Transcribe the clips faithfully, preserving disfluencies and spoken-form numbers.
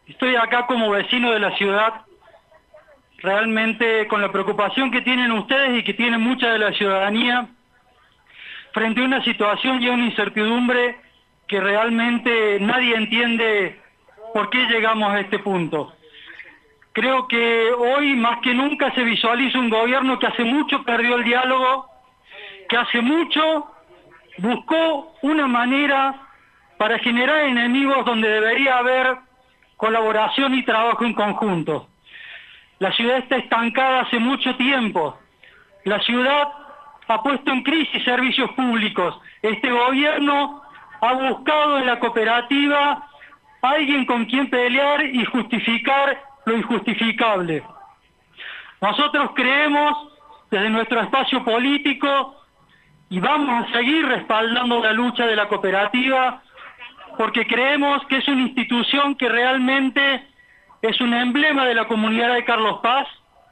Estoy acá como vecino de la ciudad, realmente con la preocupación que tienen ustedes y que tiene mucha de la ciudadanía frente a una situación y a una incertidumbre que realmente nadie entiende por qué llegamos a este punto. Creo que hoy más que nunca se visualiza un gobierno que hace mucho perdió el diálogo, que hace mucho buscó una manera para generar enemigos donde debería haber colaboración y trabajo en conjunto. La ciudad está estancada hace mucho tiempo. La ciudad ha puesto en crisis servicios públicos. Este gobierno ha buscado en la cooperativa a alguien con quien pelear y justificar lo injustificable. Nosotros creemos desde nuestro espacio político y vamos a seguir respaldando la lucha de la cooperativa porque creemos que es una institución que realmente es un emblema de la comunidad de Carlos Paz.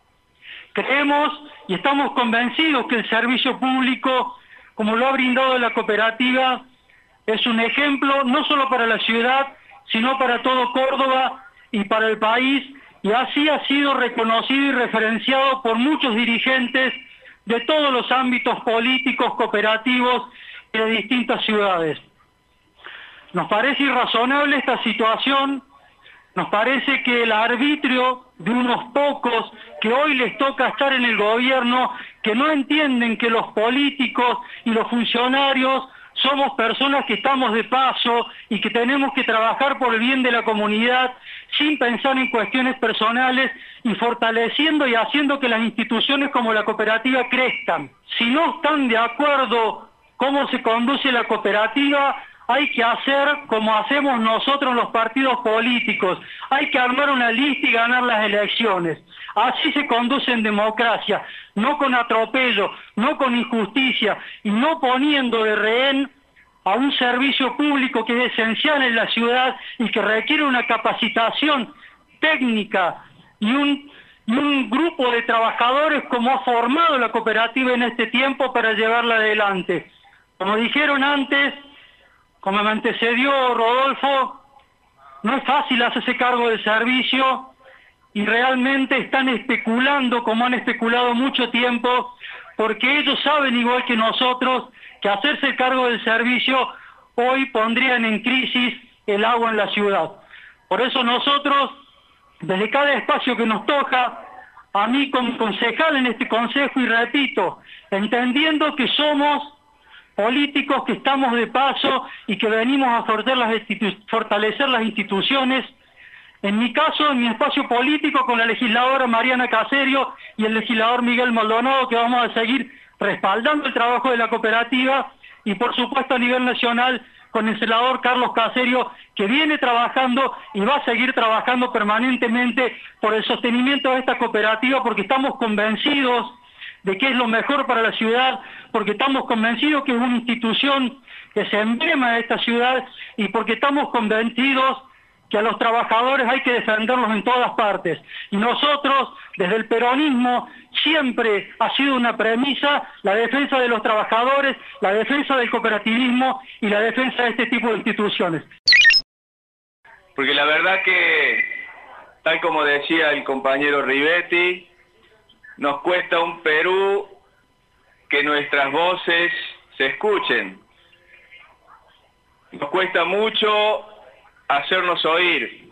Creemos y estamos convencidos que el servicio público, como lo ha brindado la cooperativa, es un ejemplo no solo para la ciudad, sino para todo Córdoba y para el país, y así ha sido reconocido y referenciado por muchos dirigentes de todos los ámbitos políticos, cooperativos y de distintas ciudades. Nos parece irrazonable esta situación, nos parece que el arbitrio de unos pocos que hoy les toca estar en el gobierno, que no entienden que los políticos y los funcionarios somos personas que estamos de paso y que tenemos que trabajar por el bien de la comunidad sin pensar en cuestiones personales y fortaleciendo y haciendo que las instituciones como la cooperativa crezcan. Si no están de acuerdo cómo se conduce la cooperativa, hay que hacer como hacemos nosotros los partidos políticos. Hay que armar una lista y ganar las elecciones. Así se conduce en democracia, no con atropello, no con injusticia y no poniendo de rehén a un servicio público que es esencial en la ciudad y que requiere una capacitación técnica y un, y un grupo de trabajadores como ha formado la cooperativa en este tiempo para llevarla adelante. Como dijeron antes, como me antecedió Rodolfo, no es fácil hacerse cargo del servicio y realmente están especulando como han especulado mucho tiempo, porque ellos saben igual que nosotros que hacerse cargo del servicio hoy pondrían en crisis el agua en la ciudad. Por eso nosotros, desde cada espacio que nos toca, a mí como concejal en este consejo, y repito, entendiendo que somos políticos que estamos de paso y que venimos a fortalecer las, fortalecer las instituciones. En mi caso, en mi espacio político, con la legisladora Mariana Caserio y el legislador Miguel Maldonado, que vamos a seguir respaldando el trabajo de la cooperativa, y por supuesto a nivel nacional con el senador Carlos Caserio, que viene trabajando y va a seguir trabajando permanentemente por el sostenimiento de esta cooperativa, porque estamos convencidos de que es lo mejor para la ciudad, porque estamos convencidos que es una institución que se emblema de esta ciudad y porque estamos convencidos que a los trabajadores hay que defenderlos en todas partes. Y nosotros, desde el peronismo, siempre ha sido una premisa la defensa de los trabajadores, la defensa del cooperativismo y la defensa de este tipo de instituciones. Porque la verdad que, tal como decía el compañero Rivetti, nos cuesta un Perú que nuestras voces se escuchen. Nos cuesta mucho hacernos oír.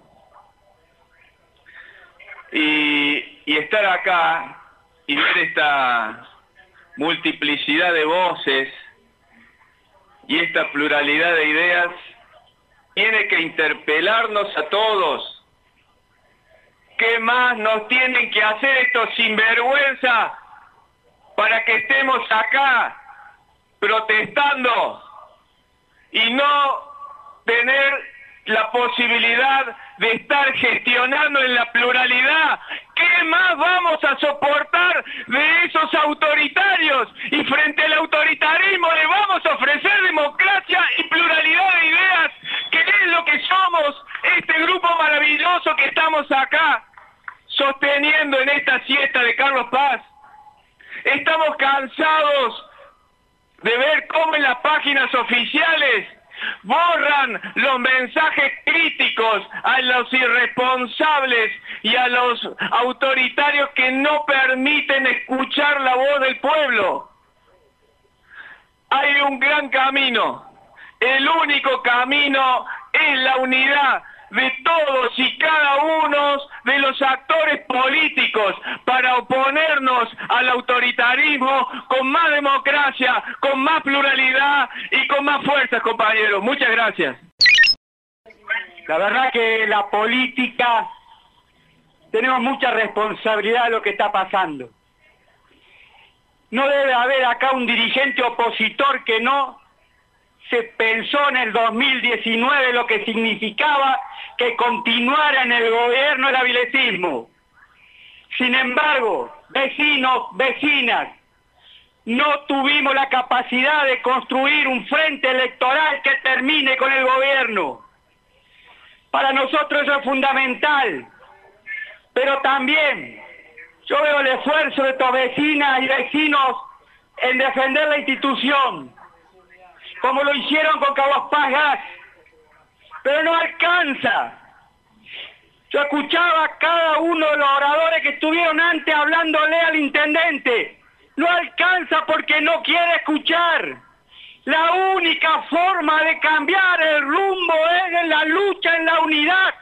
Y, y estar acá y ver esta multiplicidad de voces y esta pluralidad de ideas tiene que interpelarnos a todos. ¿Qué más nos tienen que hacer estos sinvergüenza para que estemos acá protestando y no tener la posibilidad de estar gestionando en la pluralidad? ¿Qué más vamos a soportar de esos autoritarios? Y frente al autoritarismo le vamos a ofrecer democracia y pluralidad de ideas, que es lo que somos, este grupo maravilloso que estamos acá sosteniendo en esta siesta de Carlos Paz. Estamos cansados de ver cómo en las páginas oficiales borran los mensajes críticos a los irresponsables y a los autoritarios que no permiten escuchar la voz del pueblo. Hay un gran camino. El único camino es la unidad de todos y cada uno de los actores políticos para oponernos al autoritarismo con más democracia, con más pluralidad y con más fuerza, compañeros. Muchas gracias. La verdad que la política tenemos mucha responsabilidad de lo que está pasando. No debe haber acá un dirigente opositor que no se pensó en el dos mil diecinueve lo que significaba que continuara en el gobierno el avilecismo. Sin embargo, vecinos, vecinas, no tuvimos la capacidad de construir un frente electoral que termine con el gobierno. Para nosotros eso es fundamental, pero también yo veo el esfuerzo de estas vecinas y vecinos en defender la institución, como lo hicieron con Caguas Paz Gas, pero no alcanza. Yo escuchaba a cada uno de los oradores que estuvieron antes hablándole al intendente. No alcanza porque no quiere escuchar. La única forma de cambiar el rumbo es en la lucha, en la unidad.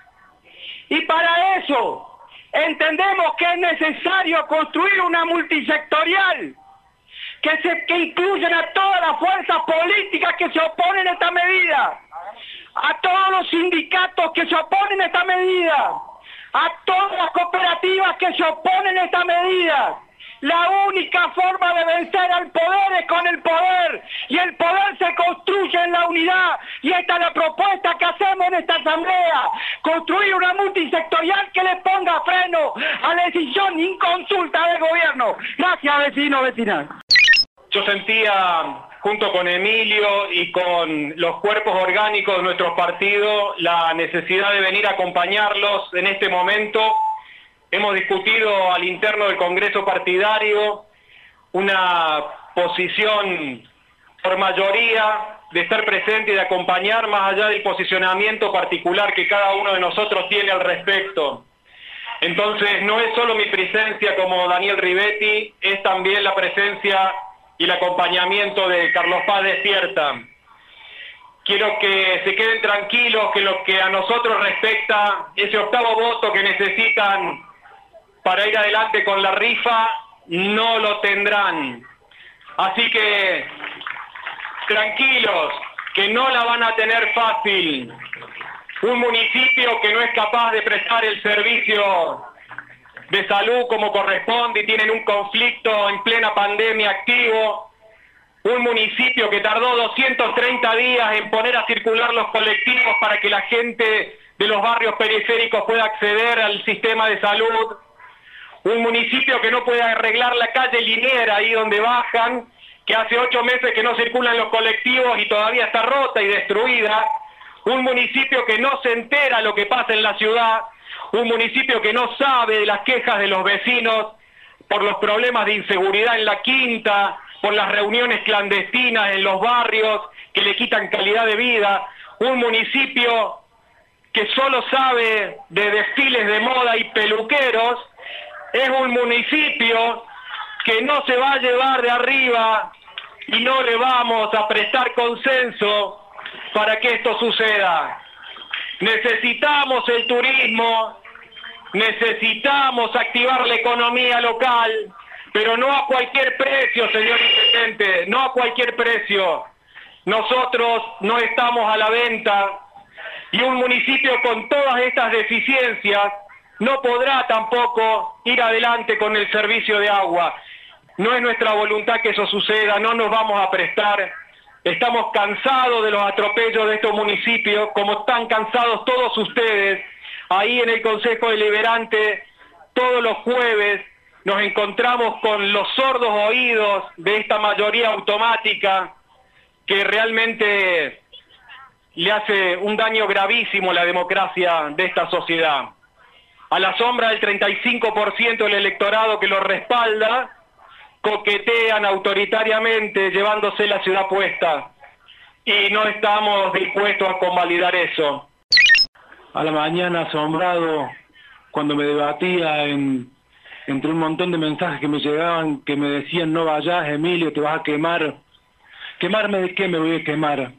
Y para eso entendemos que es necesario construir una multisectorial que, se, que incluyan a todas las fuerzas políticas que se oponen a esta medida, a todos los sindicatos que se oponen a esta medida, a todas las cooperativas que se oponen a esta medida. La única forma de vencer al poder es con el poder, y el poder se construye en la unidad, y esta es la propuesta que hacemos en esta asamblea: construir una multisectorial que le ponga freno a la decisión inconsulta del gobierno. Gracias, vecinos, vecinas. Yo sentía, junto con Emilio y con los cuerpos orgánicos de nuestro partido, la necesidad de venir a acompañarlos en este momento. Hemos discutido al interno del Congreso partidario una posición por mayoría de estar presente y de acompañar, más allá del posicionamiento particular que cada uno de nosotros tiene al respecto. Entonces, no es solo mi presencia como Daniel Rivetti, es también la presencia y el acompañamiento de Carlos Paz Despierta. Quiero que se queden tranquilos que lo que a nosotros respecta, ese octavo voto que necesitan para ir adelante con la rifa, no lo tendrán. Así que tranquilos, que no la van a tener fácil. Un municipio que no es capaz de prestar el servicio de salud como corresponde y tienen un conflicto en plena pandemia activo. Un municipio que tardó doscientos treinta días en poner a circular los colectivos para que la gente de los barrios periféricos pueda acceder al sistema de salud. Un municipio que no puede arreglar la calle Liniera, ahí donde bajan, que hace ocho meses que no circulan los colectivos y todavía está rota y destruida. Un municipio que no se entera lo que pasa en la ciudad. Un municipio que no sabe de las quejas de los vecinos por los problemas de inseguridad en la Quinta, por las reuniones clandestinas en los barrios que le quitan calidad de vida. Un municipio que solo sabe de desfiles de moda y peluqueros. Es un municipio que no se va a llevar de arriba y no le vamos a prestar consenso para que esto suceda. Necesitamos el turismo, necesitamos activar la economía local, pero no a cualquier precio, señor intendente, no a cualquier precio. Nosotros no estamos a la venta, y un municipio con todas estas deficiencias no podrá tampoco ir adelante con el servicio de agua. No es nuestra voluntad que eso suceda, no nos vamos a prestar. Estamos cansados de los atropellos de estos municipios, como están cansados todos ustedes. Ahí en el Consejo Deliberante, todos los jueves, nos encontramos con los sordos oídos de esta mayoría automática que realmente le hace un daño gravísimo a la democracia de esta sociedad. A la sombra del treinta y cinco por ciento del electorado que lo respalda, coquetean autoritariamente llevándose la ciudad puesta. y no estamos dispuestos a convalidar eso. A la mañana asombrado cuando me debatía en, entre un montón de mensajes que me llegaban que me decían no vayas, Emilio, te vas a quemar. ¿Quemarme de qué me voy a quemar?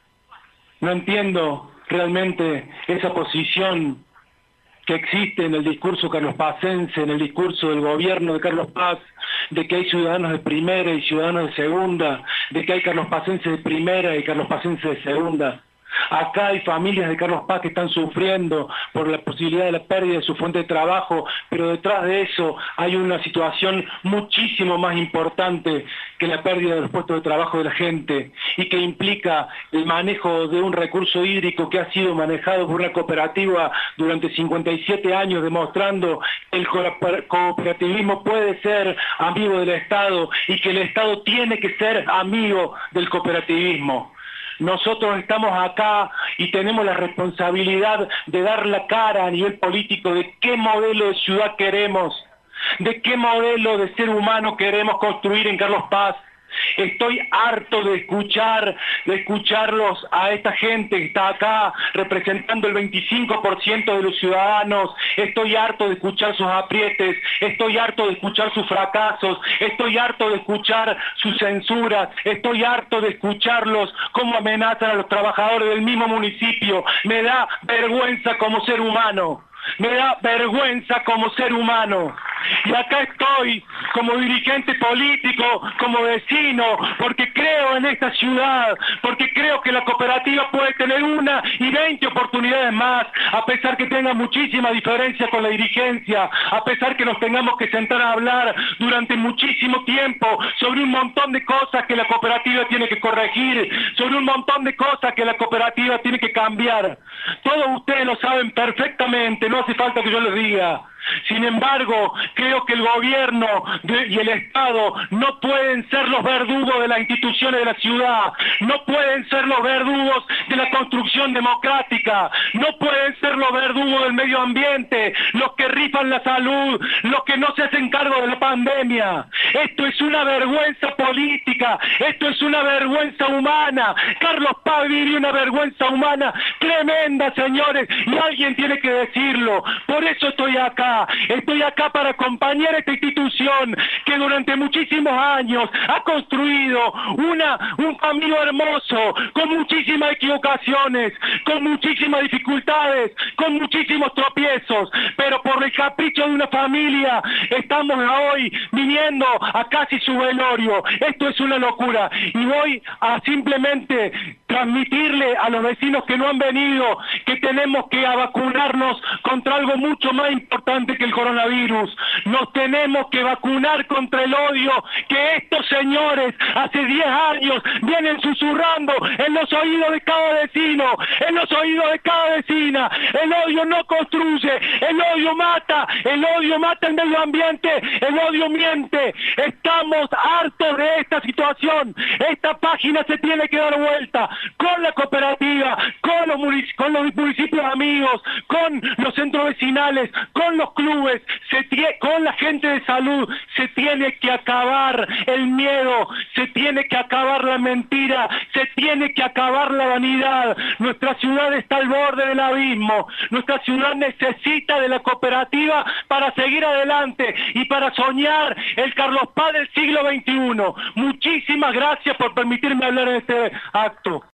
No entiendo realmente esa posición que existe en el discurso carlospacense, en el discurso del gobierno de Carlos Paz, de que hay ciudadanos de primera y ciudadanos de segunda, de que hay carlospacenses de primera y carlospacenses de segunda. Acá hay familias de Carlos Paz que están sufriendo por la posibilidad de la pérdida de su fuente de trabajo, pero detrás de eso hay una situación muchísimo más importante que la pérdida de los puestos de trabajo de la gente y que implica el manejo de un recurso hídrico que ha sido manejado por una cooperativa durante cincuenta y siete años, demostrando que el cooperativismo puede ser amigo del Estado y que el Estado tiene que ser amigo del cooperativismo. Nosotros estamos acá y tenemos la responsabilidad de dar la cara a nivel político de qué modelo de ciudad queremos, de qué modelo de ser humano queremos construir en Carlos Paz. Estoy harto de escuchar, de escucharlos a esta gente que está acá representando el veinticinco por ciento de los ciudadanos. Estoy harto de escuchar sus aprietes, estoy harto de escuchar sus fracasos, estoy harto de escuchar sus censuras, estoy harto de escucharlos cómo amenazan a los trabajadores del mismo municipio. Me da vergüenza como ser humano. Me da vergüenza como ser humano. Y acá estoy como dirigente político, como vecino, porque creo en esta ciudad, porque creo que la cooperativa puede tener una y veinte oportunidades más, a pesar que tenga muchísima diferencia con la dirigencia, a pesar que nos tengamos que sentar a hablar durante muchísimo tiempo sobre un montón de cosas que la cooperativa tiene que corregir, sobre un montón de cosas que la cooperativa tiene que cambiar. Todos ustedes lo saben perfectamente, no hace falta que yo les diga. Sin embargo, creo que el gobierno de, y el Estado no pueden ser los verdugos de las instituciones de la ciudad, no pueden ser los verdugos de la construcción democrática, no pueden ser los verdugos del medio ambiente, los que rifan la salud, los que no se hacen cargo de la pandemia. Esto es una vergüenza política, esto es una vergüenza humana. Carlos Paz vive una vergüenza humana tremenda, señores, y alguien tiene que decirlo. Por eso estoy acá. Estoy acá para acompañar a esta institución que durante muchísimos años ha construido una, un camino hermoso, con muchísimas equivocaciones, con muchísimas dificultades, con muchísimos tropiezos, pero por el capricho de una familia estamos hoy viniendo a casi su velorio. Esto es una locura y voy a simplemente transmitirle a los vecinos que no han venido que tenemos que vacunarnos contra algo mucho más importante que el coronavirus. Nos tenemos que vacunar contra el odio que estos señores hace diez años vienen susurrando en los oídos de cada vecino, en los oídos de cada vecina. El odio no construye, el odio mata, el odio mata el medio ambiente, el odio miente. Estamos hartos de esta situación. Esta página se tiene que dar vuelta con la cooperativa, con los, munic- con los municipios amigos, con los centros vecinales, con los clubes, se tie- con la gente de salud. Se tiene que acabar el miedo, se tiene que acabar la mentira, se tiene que acabar la vanidad. Nuestra ciudad está al borde del abismo, nuestra ciudad necesita de la cooperativa para seguir adelante y para soñar el Carlos Paz del siglo veintiuno. Muchísimas gracias por permitirme hablar en este acto.